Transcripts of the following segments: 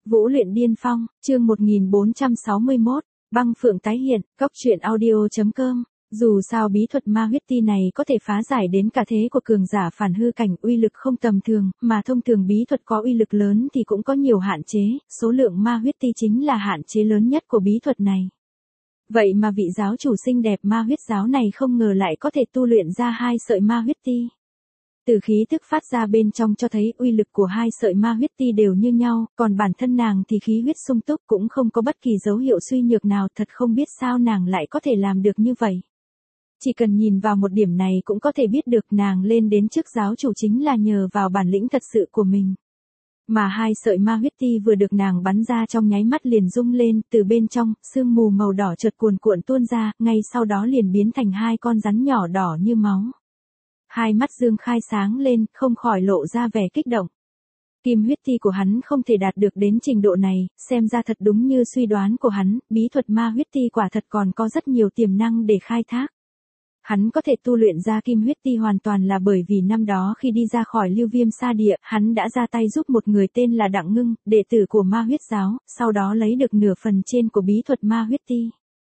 Vũ luyện điên phong, chương 1461, băng phượng tái hiện, góc truyện audio.com. Dù sao bí thuật ma huyết ti này có thể phá giải đến cả thế của cường giả phản hư cảnh, uy lực không tầm thường, mà thông thường bí thuật có uy lực lớn thì cũng có nhiều hạn chế, số lượng ma huyết ti chính là hạn chế lớn nhất của bí thuật này. Vậy mà vị giáo chủ xinh đẹp ma huyết giáo này không ngờ lại có thể tu luyện ra 2 sợi ma huyết ti. Từ khí thức phát ra bên trong cho thấy uy lực của 2 sợi ma huyết ti đều như nhau, còn bản thân nàng thì khí huyết sung túc cũng không có bất kỳ dấu hiệu suy nhược nào, thật không biết sao nàng lại có thể làm được như vậy. Chỉ cần nhìn vào một điểm này cũng có thể biết được nàng lên đến trước giáo chủ chính là nhờ vào bản lĩnh thật sự của mình. Mà 2 sợi ma huyết ti vừa được nàng bắn ra trong nháy mắt liền rung lên, từ bên trong, sương mù màu đỏ chợt cuồn cuộn tuôn ra, ngay sau đó liền biến thành 2 con rắn nhỏ đỏ như máu. Hai mắt Dương Khai sáng lên, không khỏi lộ ra vẻ kích động. Kim huyết ti của hắn không thể đạt được đến trình độ này, xem ra thật đúng như suy đoán của hắn, bí thuật ma huyết ti quả thật còn có rất nhiều tiềm năng để khai thác. Hắn có thể tu luyện ra kim huyết ti hoàn toàn là bởi vì năm đó khi đi ra khỏi Lưu Viêm Sa Địa, hắn đã ra tay giúp một người tên là Đặng Ngưng, đệ tử của ma huyết giáo, sau đó lấy được nửa phần trên của bí thuật ma huyết ti.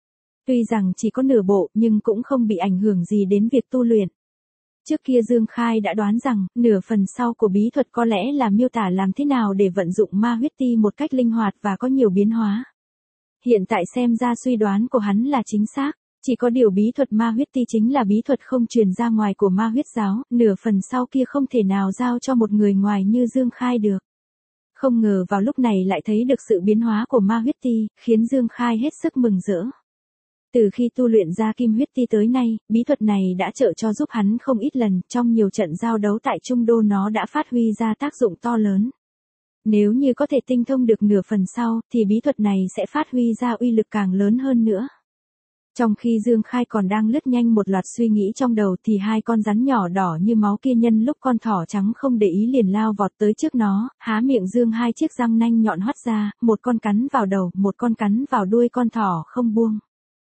Tuy rằng chỉ có nửa bộ nhưng cũng không bị ảnh hưởng gì đến việc tu luyện. Trước kia Dương Khai đã đoán rằng, nửa phần sau của bí thuật có lẽ là miêu tả làm thế nào để vận dụng ma huyết ti một cách linh hoạt và có nhiều biến hóa. Hiện tại xem ra suy đoán của hắn là chính xác, chỉ có điều bí thuật ma huyết ti chính là bí thuật không truyền ra ngoài của ma huyết giáo, nửa phần sau kia không thể nào giao cho một người ngoài như Dương Khai được. Không ngờ vào lúc này lại thấy được sự biến hóa của ma huyết ti, khiến Dương Khai hết sức mừng rỡ. Từ khi tu luyện ra kim huyết ti tới nay, bí thuật này đã trợ cho giúp hắn không ít lần, trong nhiều trận giao đấu tại Trung Đô nó đã phát huy ra tác dụng to lớn. Nếu như có thể tinh thông được nửa phần sau, thì bí thuật này sẽ phát huy ra uy lực càng lớn hơn nữa. Trong khi Dương Khai còn đang lướt nhanh một loạt suy nghĩ trong đầu thì 2 con rắn nhỏ đỏ như máu kia nhân lúc con thỏ trắng không để ý liền lao vọt tới trước nó, há miệng dương 2 chiếc răng nanh nhọn hoắt ra, một con cắn vào đầu, một con cắn vào đuôi con thỏ không buông.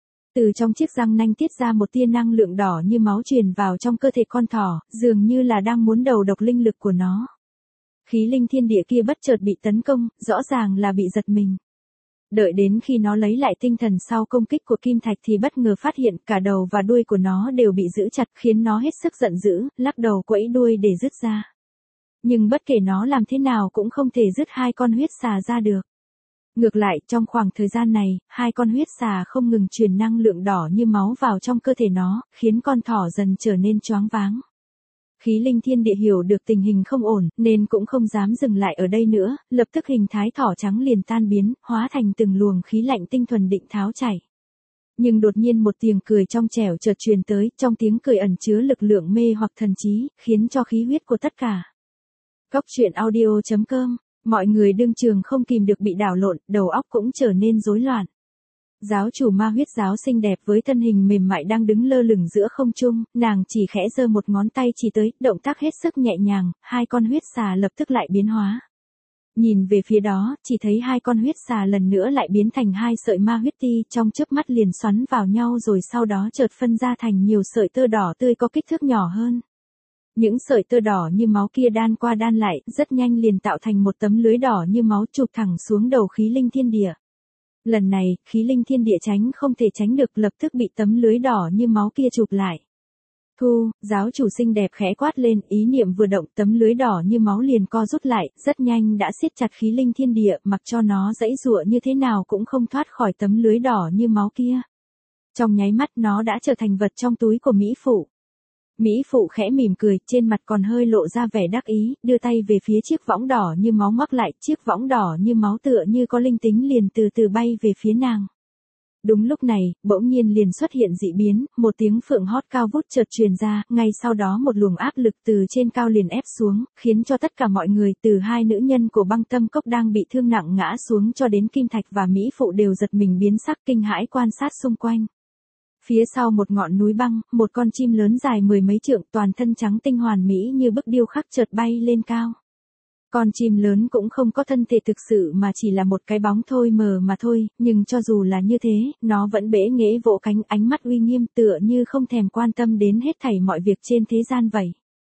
Từ trong chiếc răng nanh tiết ra một tia năng lượng đỏ như máu truyền vào trong cơ thể con thỏ, dường như là đang muốn đầu độc linh lực của nó. Khí linh thiên địa kia bất chợt bị tấn công, rõ ràng là bị giật mình. Đợi đến khi nó lấy lại tinh thần sau công kích của kim thạch thì bất ngờ phát hiện cả đầu và đuôi của nó đều bị giữ chặt, khiến nó hết sức giận dữ, lắc đầu quẫy đuôi để dứt ra. Nhưng bất kể nó làm thế nào cũng không thể dứt 2 con huyết xà ra được. Ngược lại, trong khoảng thời gian này, 2 con huyết xà không ngừng truyền năng lượng đỏ như máu vào trong cơ thể nó, khiến con thỏ dần trở nên choáng váng. Khí linh thiên địa hiểu được tình hình không ổn, nên cũng không dám dừng lại ở đây nữa, lập tức hình thái thỏ trắng liền tan biến, hóa thành từng luồng khí lạnh tinh thuần định tháo chảy. Nhưng đột nhiên một tiếng cười trong trẻo chợt truyền tới, trong tiếng cười ẩn chứa lực lượng mê hoặc thần trí, khiến cho khí huyết của tất cả. Góc truyện audio.com. Mọi người đương trường không kìm được bị đảo lộn, đầu óc cũng trở nên rối loạn. Giáo chủ ma huyết giáo xinh đẹp với thân hình mềm mại đang đứng lơ lửng giữa không trung, nàng chỉ khẽ giơ một ngón tay chỉ tới, động tác hết sức nhẹ nhàng, 2 con huyết xà lập tức lại biến hóa. Nhìn về phía đó, chỉ thấy 2 con huyết xà lần nữa lại biến thành 2 sợi ma huyết ti, trong chớp mắt liền xoắn vào nhau rồi sau đó chợt phân ra thành nhiều sợi tơ đỏ tươi có kích thước nhỏ hơn. Những sợi tơ đỏ như máu kia đan qua đan lại, rất nhanh liền tạo thành một tấm lưới đỏ như máu chụp thẳng xuống đầu khí linh thiên địa. Lần này, khí linh thiên địa tránh không thể tránh được, lập tức bị tấm lưới đỏ như máu kia chụp lại. Thu, giáo chủ xinh đẹp khẽ quát lên, ý niệm vừa động, tấm lưới đỏ như máu liền co rút lại, rất nhanh đã siết chặt khí linh thiên địa, mặc cho nó giãy giụa như thế nào cũng không thoát khỏi tấm lưới đỏ như máu kia. Trong nháy mắt nó đã trở thành vật trong túi của Mỹ Phụ. Mỹ Phụ khẽ mỉm cười, trên mặt còn hơi lộ ra vẻ đắc ý, đưa tay về phía chiếc võng đỏ như máu ngoắc lại, chiếc võng đỏ như máu tựa như có linh tính liền từ từ bay về phía nàng. Đúng lúc này, bỗng nhiên liền xuất hiện dị biến, một tiếng phượng hót cao vút chợt truyền ra, ngay sau đó một luồng áp lực từ trên cao liền ép xuống, khiến cho tất cả mọi người, từ 2 nữ nhân của Băng Tâm Cốc đang bị thương nặng ngã xuống cho đến Kim Thạch và Mỹ Phụ đều giật mình biến sắc kinh hãi quan sát xung quanh. Phía sau một ngọn núi băng, một con chim lớn dài 10 mấy trượng, toàn thân trắng tinh hoàn mỹ như bức điêu khắc chợt bay lên cao. Con chim lớn cũng không có thân thể thực sự mà chỉ là một cái bóng thôi mờ mà thôi, nhưng cho dù là như thế, nó vẫn bẽ nghễ vỗ cánh, ánh mắt uy nghiêm tựa như không thèm quan tâm đến hết thảy mọi việc trên thế gian vậy.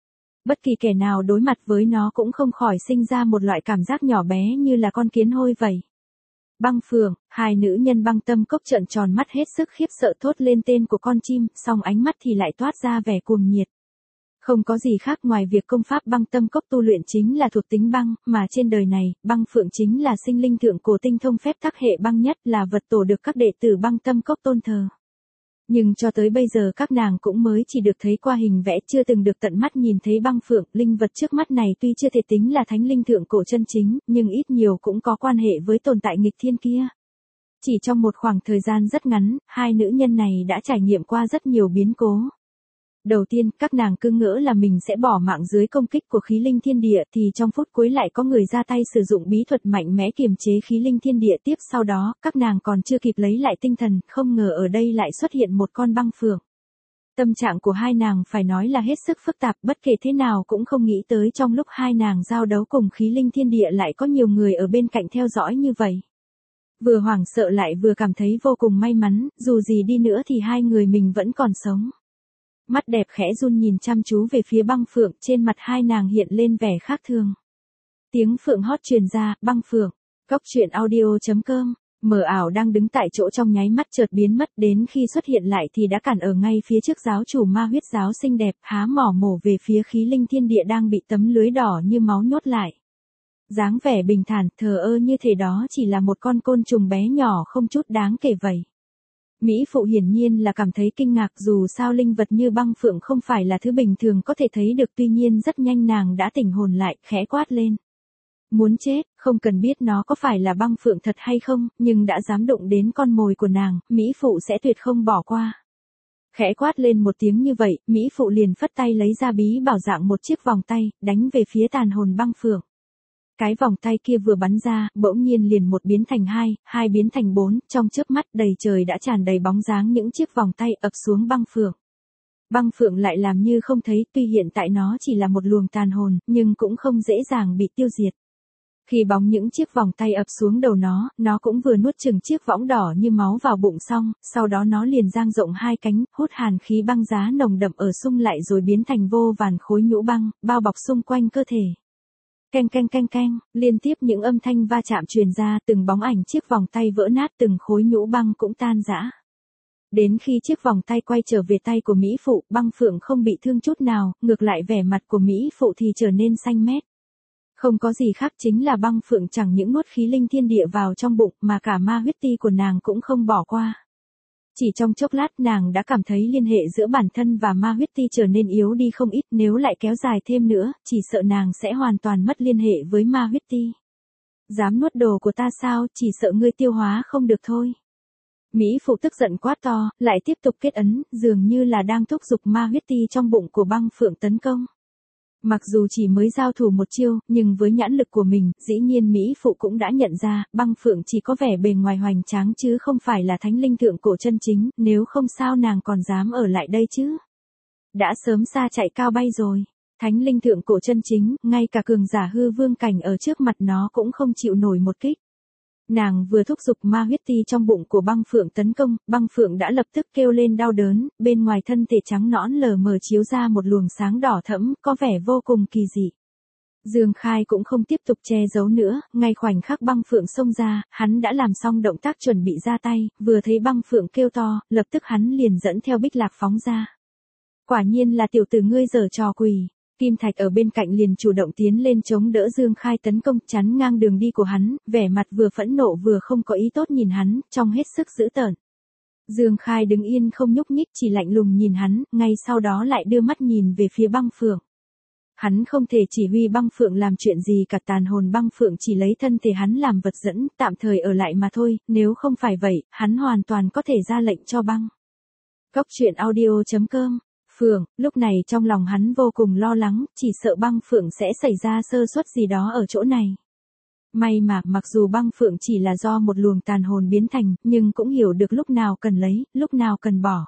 Bất kỳ kẻ nào đối mặt với nó cũng không khỏi sinh ra một loại cảm giác nhỏ bé như là con kiến hôi vậy. Băng phượng, hai nữ nhân băng tâm cốc trợn tròn mắt hết sức khiếp sợ thốt lên tên của con chim, song ánh mắt thì lại toát ra vẻ cuồng nhiệt. Không có gì khác ngoài việc công pháp băng tâm cốc tu luyện chính là thuộc tính băng, mà trên đời này, băng phượng chính là sinh linh thượng cổ tinh thông phép tắc hệ băng nhất, là vật tổ được các đệ tử băng tâm cốc tôn thờ. Nhưng cho tới bây giờ các nàng cũng mới chỉ được thấy qua hình vẽ, chưa từng được tận mắt nhìn thấy băng phượng. Linh vật trước mắt này tuy chưa thể tính là thánh linh thượng cổ chân chính, nhưng ít nhiều cũng có quan hệ với tồn tại nghịch thiên kia. Chỉ trong một khoảng thời gian rất ngắn, hai nữ nhân này đã trải nghiệm qua rất nhiều biến cố. Đầu tiên, các nàng cứ ngỡ là mình sẽ bỏ mạng dưới công kích của khí linh thiên địa, thì trong phút cuối lại có người ra tay sử dụng bí thuật mạnh mẽ kiềm chế khí linh thiên địa. Tiếp sau đó, các nàng còn chưa kịp lấy lại tinh thần, không ngờ ở đây lại xuất hiện một con băng phượng. Tâm trạng của hai nàng phải nói là hết sức phức tạp, bất kể thế nào cũng không nghĩ tới trong lúc hai nàng giao đấu cùng khí linh thiên địa lại có nhiều người ở bên cạnh theo dõi như vậy. Vừa hoảng sợ lại vừa cảm thấy vô cùng may mắn, dù gì đi nữa thì hai người mình vẫn còn sống. Mắt đẹp khẽ run nhìn chăm chú về phía băng phượng, trên mặt hai nàng hiện lên vẻ khác thường. Tiếng phượng hót truyền ra, băng phượng. Cốc truyện audio.com. Mờ ảo đang đứng tại chỗ trong nháy mắt chợt biến mất, đến khi xuất hiện lại thì đã cản ở ngay phía trước giáo chủ ma huyết giáo xinh đẹp, há mỏ mổ về phía khí linh thiên địa đang bị tấm lưới đỏ như máu nhốt lại. Dáng vẻ bình thản, thờ ơ như thể đó chỉ là một con côn trùng bé nhỏ không chút đáng kể vậy. Mỹ phụ hiển nhiên là cảm thấy kinh ngạc, dù sao linh vật như băng phượng không phải là thứ bình thường có thể thấy được, tuy nhiên rất nhanh nàng đã tỉnh hồn lại, khẽ quát lên. Muốn chết, không cần biết nó có phải là băng phượng thật hay không, nhưng đã dám đụng đến con mồi của nàng, Mỹ phụ sẽ tuyệt không bỏ qua. Khẽ quát lên một tiếng như vậy, Mỹ phụ liền phất tay lấy ra bí bảo dạng một chiếc vòng tay, đánh về phía tàn hồn băng phượng. Cái vòng tay kia vừa bắn ra, bỗng nhiên liền một biến thành hai, hai biến thành bốn, trong chớp mắt đầy trời đã tràn đầy bóng dáng những chiếc vòng tay ập xuống băng phượng. Băng phượng lại làm như không thấy, tuy hiện tại nó chỉ là một luồng tàn hồn, nhưng cũng không dễ dàng bị tiêu diệt. Khi bóng những chiếc vòng tay ập xuống đầu nó cũng vừa nuốt chừng chiếc võng đỏ như máu vào bụng xong, sau đó nó liền dang rộng hai cánh, hút hàn khí băng giá nồng đậm ở xung lại rồi biến thành vô vàn khối nhũ băng, bao bọc xung quanh cơ thể. Keng keng keng keng, liên tiếp những âm thanh va chạm truyền ra, từng bóng ảnh chiếc vòng tay vỡ nát, từng khối nhũ băng cũng tan rã. Đến khi chiếc vòng tay quay trở về tay của Mỹ phụ, băng phượng không bị thương chút nào, ngược lại vẻ mặt của Mỹ phụ thì trở nên xanh mét. Không có gì khác, chính là băng phượng chẳng những nuốt khí linh thiên địa vào trong bụng, mà cả ma huyết ti của nàng cũng không bỏ qua. Chỉ trong chốc lát nàng đã cảm thấy liên hệ giữa bản thân và ma huyết ti trở nên yếu đi không ít, nếu lại kéo dài thêm nữa, chỉ sợ nàng sẽ hoàn toàn mất liên hệ với ma huyết ti. Dám nuốt đồ của ta sao, chỉ sợ ngươi tiêu hóa không được thôi. Mỹ phụ tức giận quát to, lại tiếp tục kết ấn, dường như là đang thúc giục ma huyết ti trong bụng của băng phượng tấn công. Mặc dù chỉ mới giao thủ một chiêu, nhưng với nhãn lực của mình, dĩ nhiên Mỹ phụ cũng đã nhận ra, băng phượng chỉ có vẻ bề ngoài hoành tráng chứ không phải là thánh linh thượng cổ chân chính, nếu không sao nàng còn dám ở lại đây chứ. Đã sớm xa chạy cao bay rồi. Thánh linh thượng cổ chân chính, ngay cả cường giả hư vương cảnh ở trước mặt nó cũng không chịu nổi một kích. Nàng vừa thúc giục ma huyết ti trong bụng của băng phượng tấn công, băng phượng đã lập tức kêu lên đau đớn, bên ngoài thân thể trắng nõn lờ mờ chiếu ra một luồng sáng đỏ thẫm, có vẻ vô cùng kỳ dị. Dương Khai cũng không tiếp tục che giấu nữa, ngay khoảnh khắc băng phượng xông ra, hắn đã làm xong động tác chuẩn bị ra tay, vừa thấy băng phượng kêu to, lập tức hắn liền dẫn theo bích lạc phóng ra. Quả nhiên là tiểu tử ngươi giở trò quỷ. Kim Thạch ở bên cạnh liền chủ động tiến lên chống đỡ Dương Khai tấn công, chắn ngang đường đi của hắn, vẻ mặt vừa phẫn nộ vừa không có ý tốt nhìn hắn, trông hết sức dữ tợn. Dương Khai đứng yên không nhúc nhích, chỉ lạnh lùng nhìn hắn, ngay sau đó lại đưa mắt nhìn về phía băng phượng. Hắn không thể chỉ huy băng phượng làm chuyện gì cả, tàn hồn băng phượng chỉ lấy thân thể hắn làm vật dẫn, tạm thời ở lại mà thôi, nếu không phải vậy, hắn hoàn toàn có thể ra lệnh cho băng. Cốc truyện audio.com. Phượng, lúc này trong lòng hắn vô cùng lo lắng, chỉ sợ băng phượng sẽ xảy ra sơ suất gì đó ở chỗ này. May mà, mặc dù băng phượng chỉ là do một luồng tàn hồn biến thành, nhưng cũng hiểu được lúc nào cần lấy, lúc nào cần bỏ.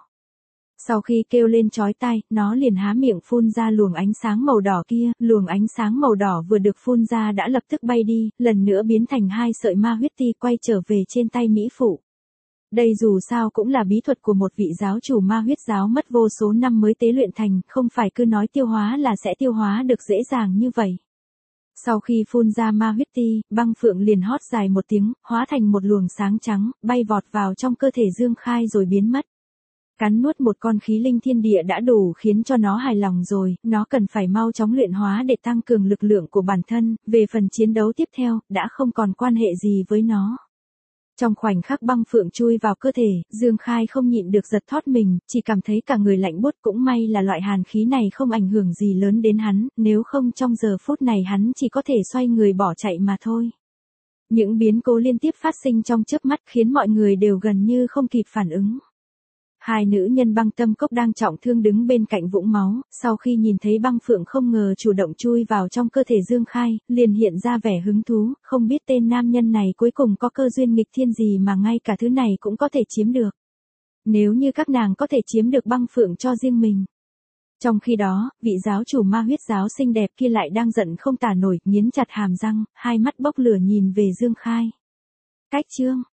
Sau khi kêu lên chói tai, nó liền há miệng phun ra luồng ánh sáng màu đỏ kia, luồng ánh sáng màu đỏ vừa được phun ra đã lập tức bay đi, lần nữa biến thành hai sợi ma huyết ti quay trở về trên tay Mỹ phụ. Đây dù sao cũng là bí thuật của một vị giáo chủ ma huyết giáo mất vô số năm mới tế luyện thành, không phải cứ nói tiêu hóa là sẽ tiêu hóa được dễ dàng như vậy. Sau khi phun ra ma huyết ti, băng phượng liền hót dài một tiếng, hóa thành một luồng sáng trắng, bay vọt vào trong cơ thể Dương Khai rồi biến mất. Cắn nuốt một con khí linh thiên địa đã đủ khiến cho nó hài lòng rồi, nó cần phải mau chóng luyện hóa để tăng cường lực lượng của bản thân, về phần chiến đấu tiếp theo, đã không còn quan hệ gì với nó. Trong khoảnh khắc băng phượng chui vào cơ thể, Dương Khai không nhịn được giật thót mình, chỉ cảm thấy cả người lạnh buốt, cũng may là loại hàn khí này không ảnh hưởng gì lớn đến hắn, nếu không trong giờ phút này hắn chỉ có thể xoay người bỏ chạy mà thôi. Những biến cố liên tiếp phát sinh trong chớp mắt khiến mọi người đều gần như không kịp phản ứng. Hai nữ nhân băng tâm cốc đang trọng thương đứng bên cạnh vũng máu, sau khi nhìn thấy băng phượng không ngờ chủ động chui vào trong cơ thể Dương Khai, liền hiện ra vẻ hứng thú, không biết tên nam nhân này cuối cùng có cơ duyên nghịch thiên gì mà ngay cả thứ này cũng có thể chiếm được. Nếu như các nàng có thể chiếm được băng phượng cho riêng mình. Trong khi đó, vị giáo chủ ma huyết giáo xinh đẹp kia lại đang giận không tả nổi, nghiến chặt hàm răng, hai mắt bốc lửa nhìn về Dương Khai. Cách chương